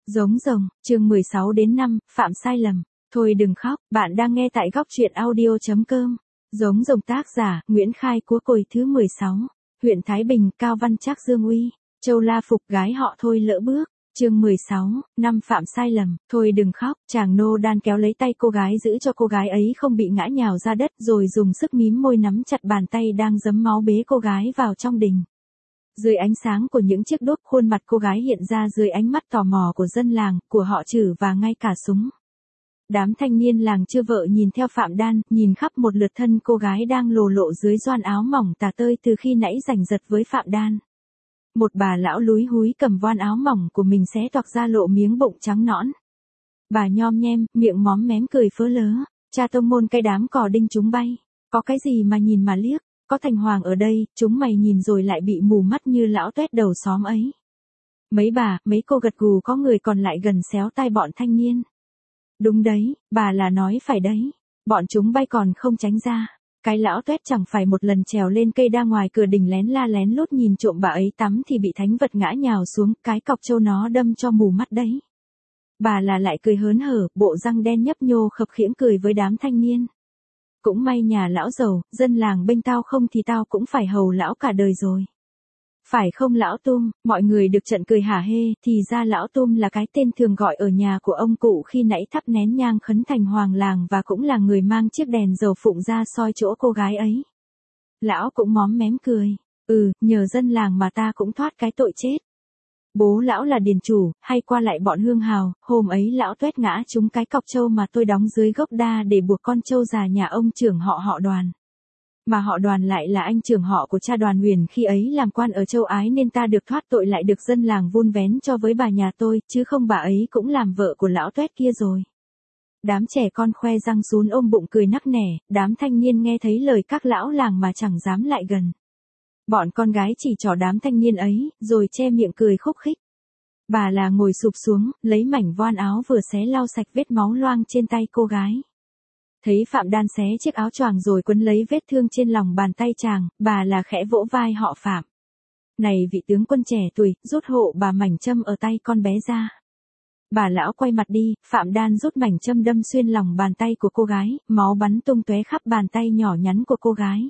Giống rồng, chương 16 đến 5, phạm sai lầm. Thôi đừng khóc, bạn đang nghe tại góc truyện audio.com. Giống rồng tác giả, Nguyễn Khai Cúa Cồi thứ 16. Huyện Thái Bình, Cao Văn Trác Dương Uy. Châu La Phục gái họ Thôi lỡ bước. Chương 16, năm phạm sai lầm. Thôi đừng khóc, chàng nô đan kéo lấy tay cô gái giữ cho cô gái ấy không bị ngã nhào ra đất rồi dùng sức mím môi nắm chặt bàn tay đang giấm máu bế cô gái vào trong đình. Dưới ánh sáng của những chiếc đuốc, khuôn mặt cô gái hiện ra dưới ánh mắt tò mò của dân làng, của họ Trử và ngay cả súng. Đám thanh niên làng chưa vợ nhìn theo Phạm Đan, nhìn khắp một lượt thân cô gái đang lồ lộ dưới doan áo mỏng tà tơi từ khi nãy giành giật với Phạm Đan. Một bà lão lúi húi cầm voan áo mỏng của mình xé toạc ra lộ miếng bụng trắng nõn. Bà nhom nhem, miệng móm mém cười phớ lớ, cha tông môn cái đám cò đinh chúng bay, có cái gì mà nhìn mà liếc. Có thành hoàng ở đây, chúng mày nhìn rồi lại bị mù mắt như lão tuét đầu xóm ấy. Mấy bà, mấy cô gật gù, có người còn lại gần xéo tai bọn thanh niên. Đúng đấy, bà là nói phải đấy. Bọn chúng bay còn không tránh ra. Cái lão tuét chẳng phải một lần trèo lên cây đa ngoài cửa đình lén la lén lút nhìn trộm bà ấy tắm thì bị thánh vật ngã nhào xuống, cái cọc trâu nó đâm cho mù mắt đấy. Bà là lại cười hớn hở, bộ răng đen nhấp nhô khập khiễng cười với đám thanh niên. Cũng may nhà lão giàu, dân làng bênh tao không thì tao cũng phải hầu lão cả đời rồi. Phải không lão Tum, mọi người được trận cười hả hê, thì ra lão Tum là cái tên thường gọi ở nhà của ông cụ khi nãy thắp nén nhang khấn thành hoàng làng và cũng là người mang chiếc đèn dầu phụng ra soi chỗ cô gái ấy. Lão cũng móm mém cười, nhờ dân làng mà ta cũng thoát cái tội chết. Bố lão là điền chủ, hay qua lại bọn hương hào, hôm ấy lão tuét ngã trúng cái cọc trâu mà tôi đóng dưới gốc đa để buộc con trâu già nhà ông trưởng họ Đoàn. Mà họ Đoàn lại là anh trưởng họ của cha Đoàn Huyền khi ấy làm quan ở châu Ái nên ta được thoát tội lại được dân làng vun vén cho với bà nhà tôi, chứ không bà ấy cũng làm vợ của lão tuét kia rồi. Đám trẻ con khoe răng sún ôm bụng cười nắc nẻ, đám thanh niên nghe thấy lời các lão làng mà chẳng dám lại gần. Bọn con gái chỉ trỏ đám thanh niên ấy, rồi che miệng cười khúc khích. Bà là ngồi sụp xuống, lấy mảnh voan áo vừa xé lau sạch vết máu loang trên tay cô gái. Thấy Phạm Đan xé chiếc áo choàng rồi quấn lấy vết thương trên lòng bàn tay chàng, bà là khẽ vỗ vai họ Phạm. Này vị tướng quân trẻ tuổi, rút hộ bà mảnh châm ở tay con bé ra. Bà lão quay mặt đi, Phạm Đan rút mảnh châm đâm xuyên lòng bàn tay của cô gái, máu bắn tung tóe khắp bàn tay nhỏ nhắn của cô gái.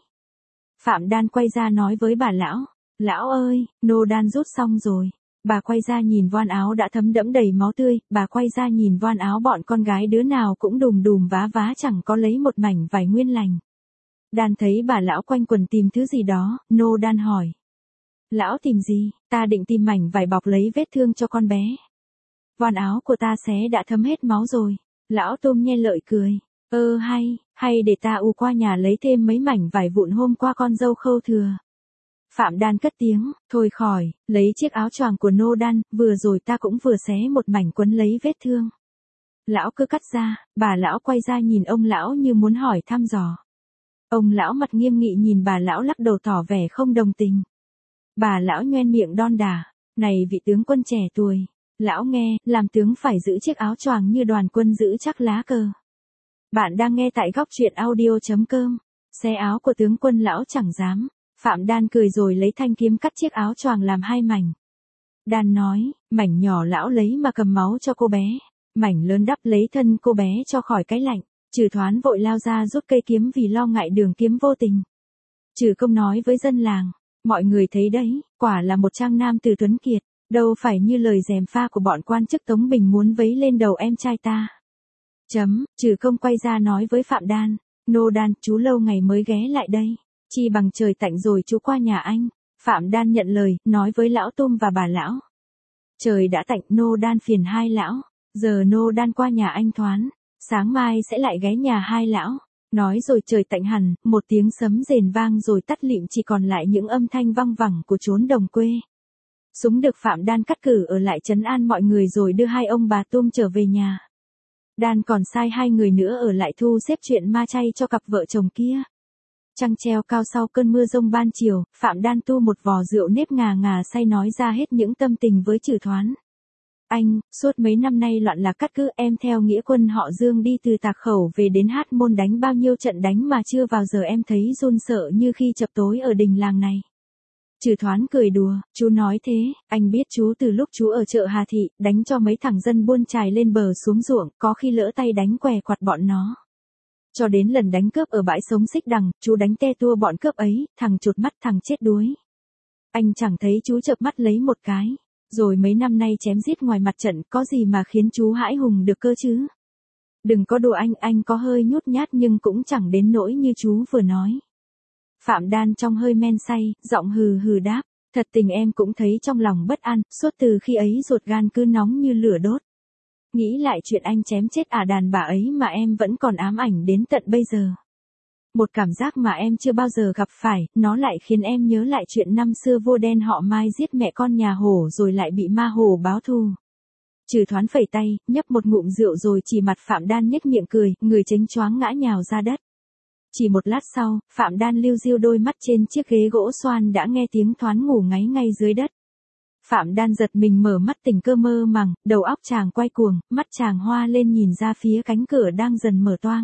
Phạm Đan quay ra nói với bà lão, lão ơi, nô đan rút xong rồi. Bà quay ra nhìn voan áo đã thấm đẫm đầy máu tươi, bà quay ra nhìn voan áo bọn con gái đứa nào cũng đùm đùm vá vá chẳng có lấy một mảnh vải nguyên lành. Đan thấy bà lão quanh quần tìm thứ gì đó, nô đan hỏi. Lão tìm gì? Ta định tìm mảnh vải bọc lấy vết thương cho con bé. Voan áo của ta xé đã thấm hết máu rồi. Lão Tôm nhe lợi cười. Hay để ta qua nhà lấy thêm mấy mảnh vải vụn hôm qua con dâu khâu thừa. Phạm Đan cất tiếng, thôi khỏi, lấy chiếc áo choàng của nô đan, vừa rồi ta cũng vừa xé một mảnh quấn lấy vết thương. Lão cứ cắt ra, bà lão quay ra nhìn ông lão như muốn hỏi thăm dò. Ông lão mặt nghiêm nghị nhìn bà lão lắc đầu tỏ vẻ không đồng tình. Bà lão nhoen miệng đon đả, này vị tướng quân trẻ tuổi, lão nghe, làm tướng phải giữ chiếc áo choàng như đoàn quân giữ chắc lá cờ. Bạn đang nghe tại góc truyện audio.com, xé áo của tướng quân lão chẳng dám. Phạm Đan cười rồi lấy thanh kiếm cắt chiếc áo choàng làm hai mảnh. Đan nói, mảnh nhỏ lão lấy mà cầm máu cho cô bé, mảnh lớn đắp lấy thân cô bé cho khỏi cái lạnh. Trừ thoán vội lao ra rút cây kiếm vì lo ngại đường kiếm vô tình. Trừ công nói với dân làng, mọi người thấy đấy, quả là một trang nam từ tuấn kiệt, đâu phải như lời gièm pha của bọn quan chức Tống Bình muốn vấy lên đầu em trai ta. Trừ công quay ra nói với Phạm Đan, nô đan, chú lâu ngày mới ghé lại đây. Chi bằng trời tạnh rồi chú qua nhà anh. Phạm Đan nhận lời, nói với lão Tum và bà lão. Trời đã tạnh, nô đan phiền hai lão. Giờ nô đan qua nhà anh thoán. Sáng mai sẽ lại ghé nhà hai lão. Nói rồi trời tạnh hẳn, một tiếng sấm rền vang rồi tắt lịm chỉ còn lại những âm thanh văng vẳng của chốn đồng quê. Súng được Phạm Đan cắt cử ở lại trấn an mọi người rồi đưa hai ông bà Tum trở về nhà. Đan còn sai hai người nữa ở lại thu xếp chuyện ma chay cho cặp vợ chồng kia. Trăng treo cao sau cơn mưa rông ban chiều, Phạm Đan tu một vò rượu nếp ngà ngà say nói ra hết những tâm tình với Trừ Thoán. Anh, suốt mấy năm nay loạn lạc cắt cứ, em theo nghĩa quân họ Dương đi từ Tạc Khẩu về đến Hát Môn đánh bao nhiêu trận đánh mà chưa vào giờ em thấy run sợ như khi chập tối ở đình làng này. Trừ Thoán cười đùa, chú nói thế, anh biết chú từ lúc chú ở chợ Hà Thị, đánh cho mấy thằng dân buôn chài lên bờ xuống ruộng, có khi lỡ tay đánh què quặt bọn nó. Cho đến lần đánh cướp ở bãi sống Xích Đằng, chú đánh te tua bọn cướp ấy, thằng chột mắt thằng chết đuối. Anh chẳng thấy chú chợp mắt lấy một cái. Rồi mấy năm nay chém giết ngoài mặt trận, có gì mà khiến chú hãi hùng được cơ chứ? Đừng có đùa anh có hơi nhút nhát nhưng cũng chẳng đến nỗi như chú vừa nói. Phạm Đan trong hơi men say, giọng hừ hừ đáp, thật tình em cũng thấy trong lòng bất an, suốt từ khi ấy ruột gan cứ nóng như lửa đốt. Nghĩ lại chuyện anh chém chết đàn bà ấy mà em vẫn còn ám ảnh đến tận bây giờ. Một cảm giác mà em chưa bao giờ gặp phải, nó lại khiến em nhớ lại chuyện năm xưa vua đen họ Mai giết mẹ con nhà Hổ rồi lại bị ma Hổ báo thù. Trừ Thoán phẩy tay, nhấp một ngụm rượu rồi chỉ mặt Phạm Đan nhếch miệng cười, người chếnh choáng ngã nhào ra đất. Chỉ một lát sau, Phạm Đan lưu diêu đôi mắt trên chiếc ghế gỗ xoan đã nghe tiếng Thoán ngủ ngáy ngay dưới đất. Phạm Đan giật mình mở mắt tỉnh cơ mơ màng, đầu óc chàng quay cuồng, mắt chàng hoa lên nhìn ra phía cánh cửa đang dần mở toang.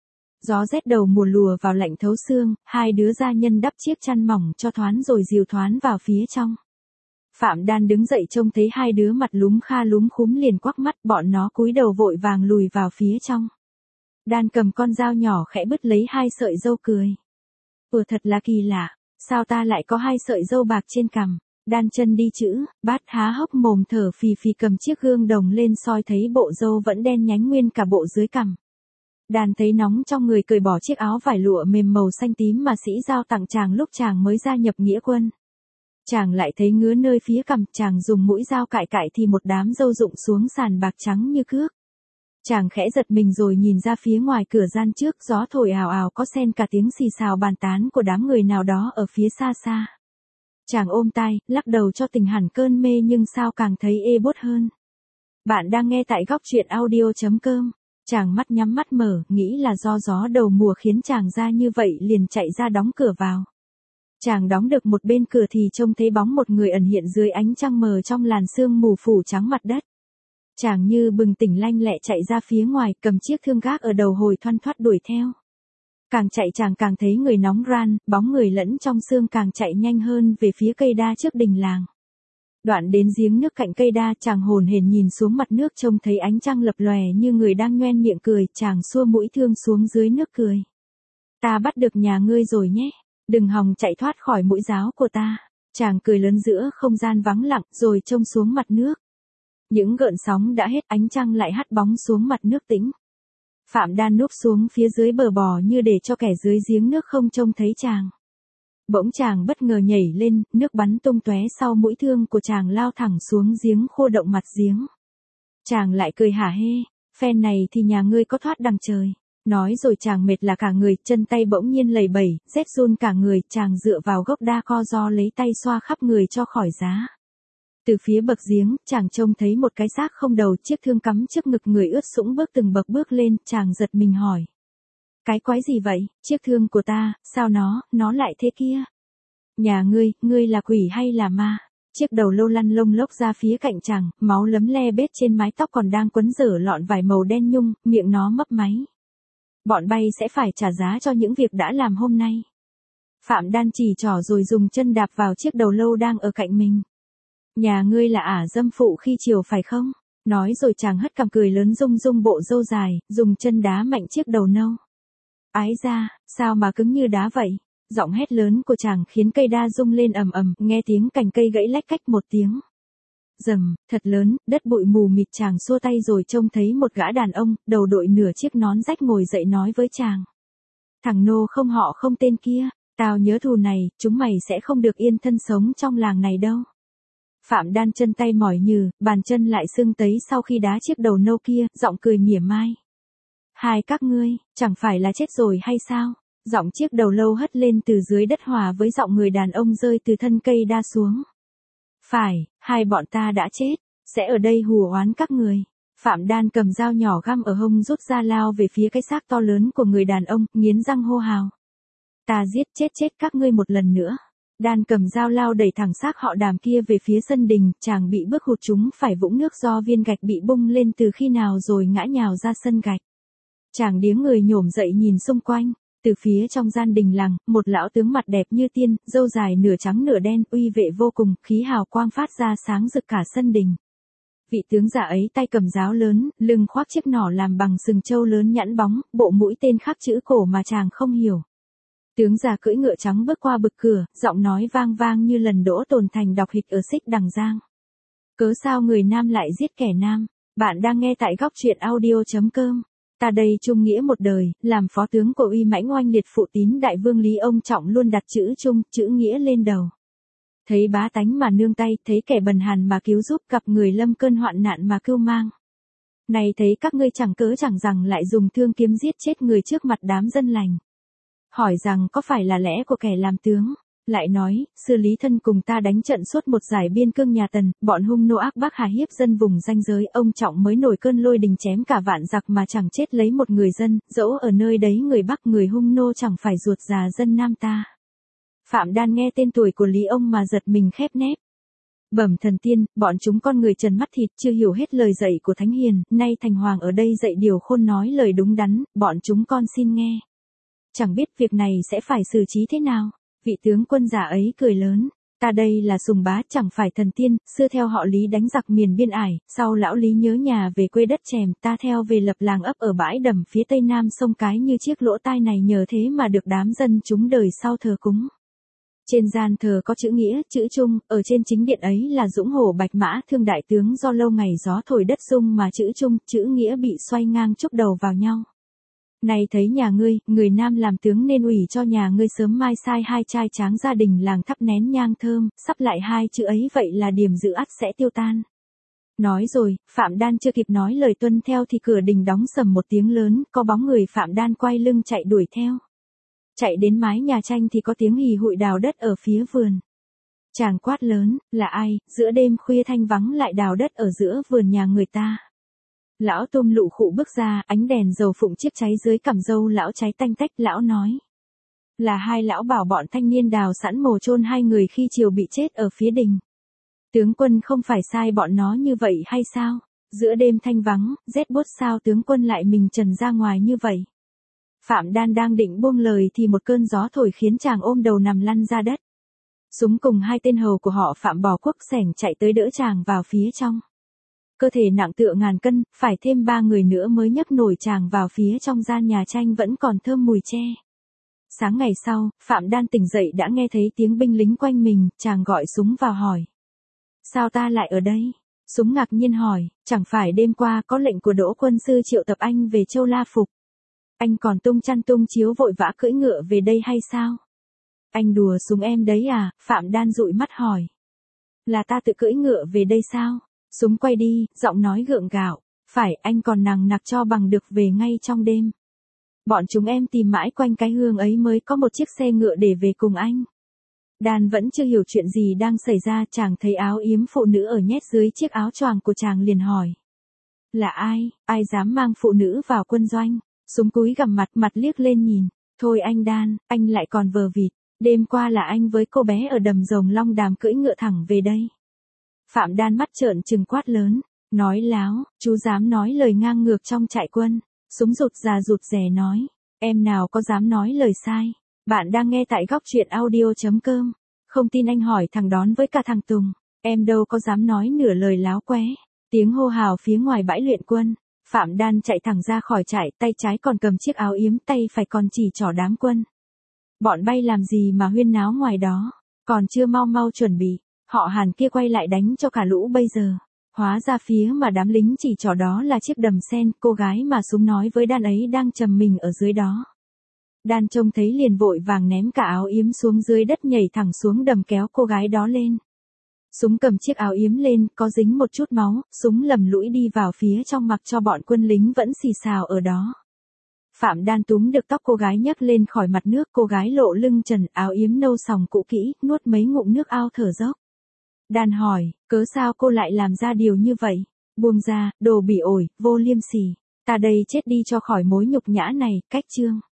Gió rét đầu mùa lùa vào lạnh thấu xương, hai đứa gia nhân đắp chiếc chăn mỏng cho Thoán rồi dìu Thoán vào phía trong. Phạm Đan đứng dậy trông thấy hai đứa mặt lúm kha lúm khúm liền quắc mắt, bọn nó cúi đầu vội vàng lùi vào phía trong. Đan cầm con dao nhỏ khẽ bứt lấy hai sợi râu cười. Thật là kỳ lạ, sao ta lại có hai sợi râu bạc trên cằm? Đan chân đi chữ, Bát há hốc mồm thở phì phì cầm chiếc gương đồng lên soi thấy bộ râu vẫn đen nhánh nguyên cả bộ dưới cằm. Đan thấy nóng trong người cởi bỏ chiếc áo vải lụa mềm màu xanh tím mà sĩ giao tặng chàng lúc chàng mới gia nhập nghĩa quân. Chàng lại thấy ngứa nơi phía cằm, chàng dùng mũi dao cạy cạy thì một đám râu rụng xuống sàn bạc trắng như cước. Chàng khẽ giật mình rồi nhìn ra phía ngoài cửa gian trước, gió thổi ào ào có xen cả tiếng xì xào bàn tán của đám người nào đó ở phía xa xa. Chàng ôm tai, lắc đầu cho tỉnh hẳn cơn mê nhưng sao càng thấy ê buốt hơn. Bạn đang nghe tại góc truyện audio.com. Chàng mắt nhắm mắt mở, nghĩ là do gió đầu mùa khiến chàng ra như vậy liền chạy ra đóng cửa vào. Chàng đóng được một bên cửa thì trông thấy bóng một người ẩn hiện dưới ánh trăng mờ trong làn sương mù phủ trắng mặt đất. Chàng như bừng tỉnh lanh lẹ chạy ra phía ngoài, cầm chiếc thương gác ở đầu hồi thoăn thoắt đuổi theo. Càng chạy chàng càng thấy người nóng ran, bóng người lẫn trong sương càng chạy nhanh hơn về phía cây đa trước đình làng. Đoạn đến giếng nước cạnh cây đa, chàng hồn hển nhìn xuống mặt nước trông thấy ánh trăng lập lòe như người đang nhoẻn miệng cười, chàng xua mũi thương xuống dưới nước cười. Ta bắt được nhà ngươi rồi nhé, đừng hòng chạy thoát khỏi mũi giáo của ta. Chàng cười lớn giữa không gian vắng lặng rồi trông xuống mặt nước. Những gợn sóng đã hết, ánh trăng lại hắt bóng xuống mặt nước tĩnh. Phạm Đan núp xuống phía dưới bờ bò như để cho kẻ dưới giếng nước không trông thấy chàng. Bỗng chàng bất ngờ nhảy lên, nước bắn tung tóe sau mũi thương của chàng lao thẳng xuống giếng khô động mặt giếng. Chàng lại cười hả hê, phen này thì nhà ngươi có thoát đằng trời. Nói rồi chàng mệt là cả người, chân tay bỗng nhiên lầy bẩy, rét run cả người, chàng dựa vào gốc đa co ro lấy tay xoa khắp người cho khỏi giá. Từ phía bậc giếng, chàng trông thấy một cái xác không đầu, chiếc thương cắm trước ngực, người ướt sũng bước từng bậc bước lên, chàng giật mình hỏi. Cái quái gì vậy, chiếc thương của ta, sao nó lại thế kia? Nhà ngươi là quỷ hay là ma? Chiếc đầu lâu lăn lông lốc ra phía cạnh chàng, máu lấm le bết trên mái tóc còn đang quấn dở lọn vải màu đen nhung, miệng nó mấp máy. Bọn bay sẽ phải trả giá cho những việc đã làm hôm nay. Phạm Đan chỉ trỏ rồi dùng chân đạp vào chiếc đầu lâu đang ở cạnh mình. Nhà ngươi là dâm phụ khi chiều phải không? Nói rồi chàng hất cằm cười lớn rung rung bộ râu dài, dùng chân đá mạnh chiếc đầu nâu. Ái da, sao mà cứng như đá vậy? Giọng hét lớn của chàng khiến cây đa rung lên ầm ầm, nghe tiếng cành cây gãy lách cách một tiếng. Rầm, thật lớn, đất bụi mù mịt, chàng xua tay rồi trông thấy một gã đàn ông, đầu đội nửa chiếc nón rách ngồi dậy nói với chàng. Thằng nô không họ không tên kia, tao nhớ thù này, chúng mày sẽ không được yên thân sống trong làng này đâu. Phạm Đan chân tay mỏi nhừ, bàn chân lại sưng tấy sau khi đá chiếc đầu nâu kia, giọng cười mỉa mai. Hai các ngươi, chẳng phải là chết rồi hay sao? Giọng chiếc đầu lâu hất lên từ dưới đất hòa với giọng người đàn ông rơi từ thân cây đa xuống. Phải, hai bọn ta đã chết, sẽ ở đây hù oán các người. Phạm Đan cầm dao nhỏ găm ở hông rút ra lao về phía cái xác to lớn của người đàn ông, nghiến răng hô hào. Ta giết chết các ngươi một lần nữa. Đan cầm dao lao đẩy thẳng xác họ Đàm kia về phía sân đình, chàng bị bước hụt trúng phải vũng nước do viên gạch bị bung lên từ khi nào rồi ngã nhào ra sân gạch. Chàng điếng người nhổm dậy nhìn xung quanh, Từ phía trong gian đình làng, một lão tướng mặt đẹp như tiên, râu dài nửa trắng nửa đen, uy vệ vô cùng, khí hào quang phát ra sáng rực cả sân đình. Vị tướng già ấy tay cầm giáo lớn, lưng khoác chiếc nỏ làm bằng sừng trâu lớn nhẵn bóng, bộ mũi tên khắc chữ cổ mà chàng không hiểu. Tướng già cưỡi ngựa trắng bước qua bực cửa, giọng nói vang vang như lần Đỗ Tồn Thành đọc hịch ở Xích Đằng Giang. Cớ sao người nam lại giết kẻ nam? Bạn đang nghe tại góc truyện audio.com. Ta đây trung nghĩa một đời, làm phó tướng của uy mãnh oanh liệt phụ tín đại vương Lý Ông Trọng luôn đặt chữ trung, chữ nghĩa lên đầu. Thấy bá tánh mà nương tay, thấy kẻ bần hàn mà cứu giúp, gặp người lâm cơn hoạn nạn mà cưu mang. Này thấy các ngươi chẳng cớ chẳng rằng lại dùng thương kiếm giết chết người trước mặt đám dân lành. Hỏi rằng có phải là lẽ của kẻ làm tướng? Lại nói, sư Lý Thân cùng ta đánh trận suốt một giải biên cương nhà Tần, bọn hung nô ác bác hà hiếp dân vùng ranh giới, ông Trọng mới nổi cơn lôi đình chém cả vạn giặc mà chẳng chết lấy một người dân, dẫu ở nơi đấy người Bắc người hung nô chẳng phải ruột già dân Nam ta. Phạm Đan nghe tên tuổi của Lý ông mà giật mình khép nép. Bẩm thần tiên, bọn chúng con người trần mắt thịt chưa hiểu hết lời dạy của Thánh Hiền, nay Thành Hoàng ở đây dạy điều khôn nói lời đúng đắn, bọn chúng con xin nghe. Chẳng biết việc này sẽ phải xử trí thế nào. Vị tướng quân già ấy cười lớn, ta đây là Sùng Bá chẳng phải thần tiên, xưa theo họ Lý đánh giặc miền biên ải, sau lão Lý nhớ nhà về quê đất chèm, ta theo về lập làng ấp ở bãi đầm phía tây nam sông Cái như chiếc lỗ tai này nhờ thế mà được đám dân chúng đời sau thờ cúng. Trên gian thờ có chữ nghĩa, chữ trung, ở trên chính điện ấy là dũng hổ bạch mã thương đại tướng do lâu ngày gió thổi đất rung mà chữ trung, chữ nghĩa bị xoay ngang chúc đầu vào nhau. Này thấy nhà ngươi, người nam làm tướng nên ủy cho nhà ngươi sớm mai sai hai trai tráng gia đình làng thắp nén nhang thơm, sắp lại hai chữ ấy vậy là điểm dữ ắt sẽ tiêu tan. Nói rồi, Phạm Đan chưa kịp nói lời tuân theo thì cửa đình đóng sầm một tiếng lớn, có bóng người Phạm Đan quay lưng chạy đuổi theo. Chạy đến mái nhà tranh thì có tiếng hì hụi đào đất ở phía vườn. Chàng quát lớn, là ai, giữa đêm khuya thanh vắng lại đào đất ở giữa vườn nhà người ta. Lão tôm lụ khụ bước ra, ánh đèn dầu phụng chiếc cháy dưới cằm râu lão cháy tanh tách, lão nói. Là hai lão bảo bọn thanh niên đào sẵn mồ chôn hai người khi chiều bị chết ở phía đình. Tướng quân không phải sai bọn nó như vậy hay sao? Giữa đêm thanh vắng, rét buốt sao tướng quân lại mình trần ra ngoài như vậy? Phạm Đan đang định buông lời thì một cơn gió thổi khiến chàng ôm đầu nằm lăn ra đất. Súng cùng hai tên hầu của họ Phạm Bò Quốc Sẻng chạy tới đỡ chàng vào phía trong. Cơ thể nặng tựa ngàn cân, phải thêm 3 người nữa mới nhấc nổi chàng vào phía trong gian nhà tranh vẫn còn thơm mùi tre. Sáng ngày sau, Phạm Đan tỉnh dậy đã nghe thấy tiếng binh lính quanh mình, chàng gọi Súng vào hỏi. Sao ta lại ở đây? Súng ngạc nhiên hỏi, chẳng phải đêm qua có lệnh của Đỗ quân sư triệu tập anh về Châu La Phục. Anh còn tung chăn tung chiếu vội vã cưỡi ngựa về đây hay sao? Anh đùa Súng em đấy à? Phạm Đan dụi mắt hỏi. Là ta tự cưỡi ngựa về đây sao? Súng quay đi, giọng nói gượng gạo, phải anh còn nằng nặc cho bằng được về ngay trong đêm. Bọn chúng em tìm mãi quanh cái hương ấy mới có một chiếc xe ngựa để về cùng anh. Đan vẫn chưa hiểu chuyện gì đang xảy ra, chàng thấy áo yếm phụ nữ ở nhét dưới chiếc áo choàng của chàng liền hỏi. Là ai dám mang phụ nữ vào quân doanh? Súng cúi gằm mặt liếc lên nhìn, thôi anh Đan, anh lại còn vờ vịt, đêm qua là anh với cô bé ở đầm Rồng Long Đàm cưỡi ngựa thẳng về đây. Phạm Đan mắt trợn trừng quát lớn, nói láo, chú dám nói lời ngang ngược trong trại quân. Súng rụt rè nói, em nào có dám nói lời sai. Bạn đang nghe tại góc truyện audio.com. Không tin anh hỏi thằng Đón với cả thằng Tùng, em đâu có dám nói nửa lời láo qué. Tiếng hô hào phía ngoài bãi luyện quân. Phạm Đan chạy thẳng ra khỏi trại, tay trái còn cầm chiếc áo yếm, tay phải còn chỉ trỏ đám quân. Bọn bay làm gì mà huyên náo ngoài đó, còn chưa mau chuẩn bị. Họ Hàn kia quay lại đánh cho cả lũ bây giờ. Hóa ra phía mà đám lính chỉ trỏ đó là chiếc đầm sen, cô gái mà Súng nói với Đan ấy đang trầm mình ở dưới đó. Đan trông thấy liền vội vàng ném cả áo yếm xuống dưới đất nhảy thẳng xuống đầm kéo cô gái đó lên. Súng cầm chiếc áo yếm lên, có dính một chút máu, Súng lầm lũi đi vào phía trong mặc cho bọn quân lính vẫn xì xào ở đó. Phạm Đan túm được tóc cô gái nhấc lên khỏi mặt nước, cô gái lộ lưng trần, áo yếm nâu sòng cũ kỹ, nuốt mấy ngụm nước ao thở dốc. Đan hỏi, cớ sao cô lại làm ra điều như vậy? Buông ra, đồ bỉ ổi, vô liêm sỉ. Ta đây chết đi cho khỏi mối nhục nhã này, cách chương.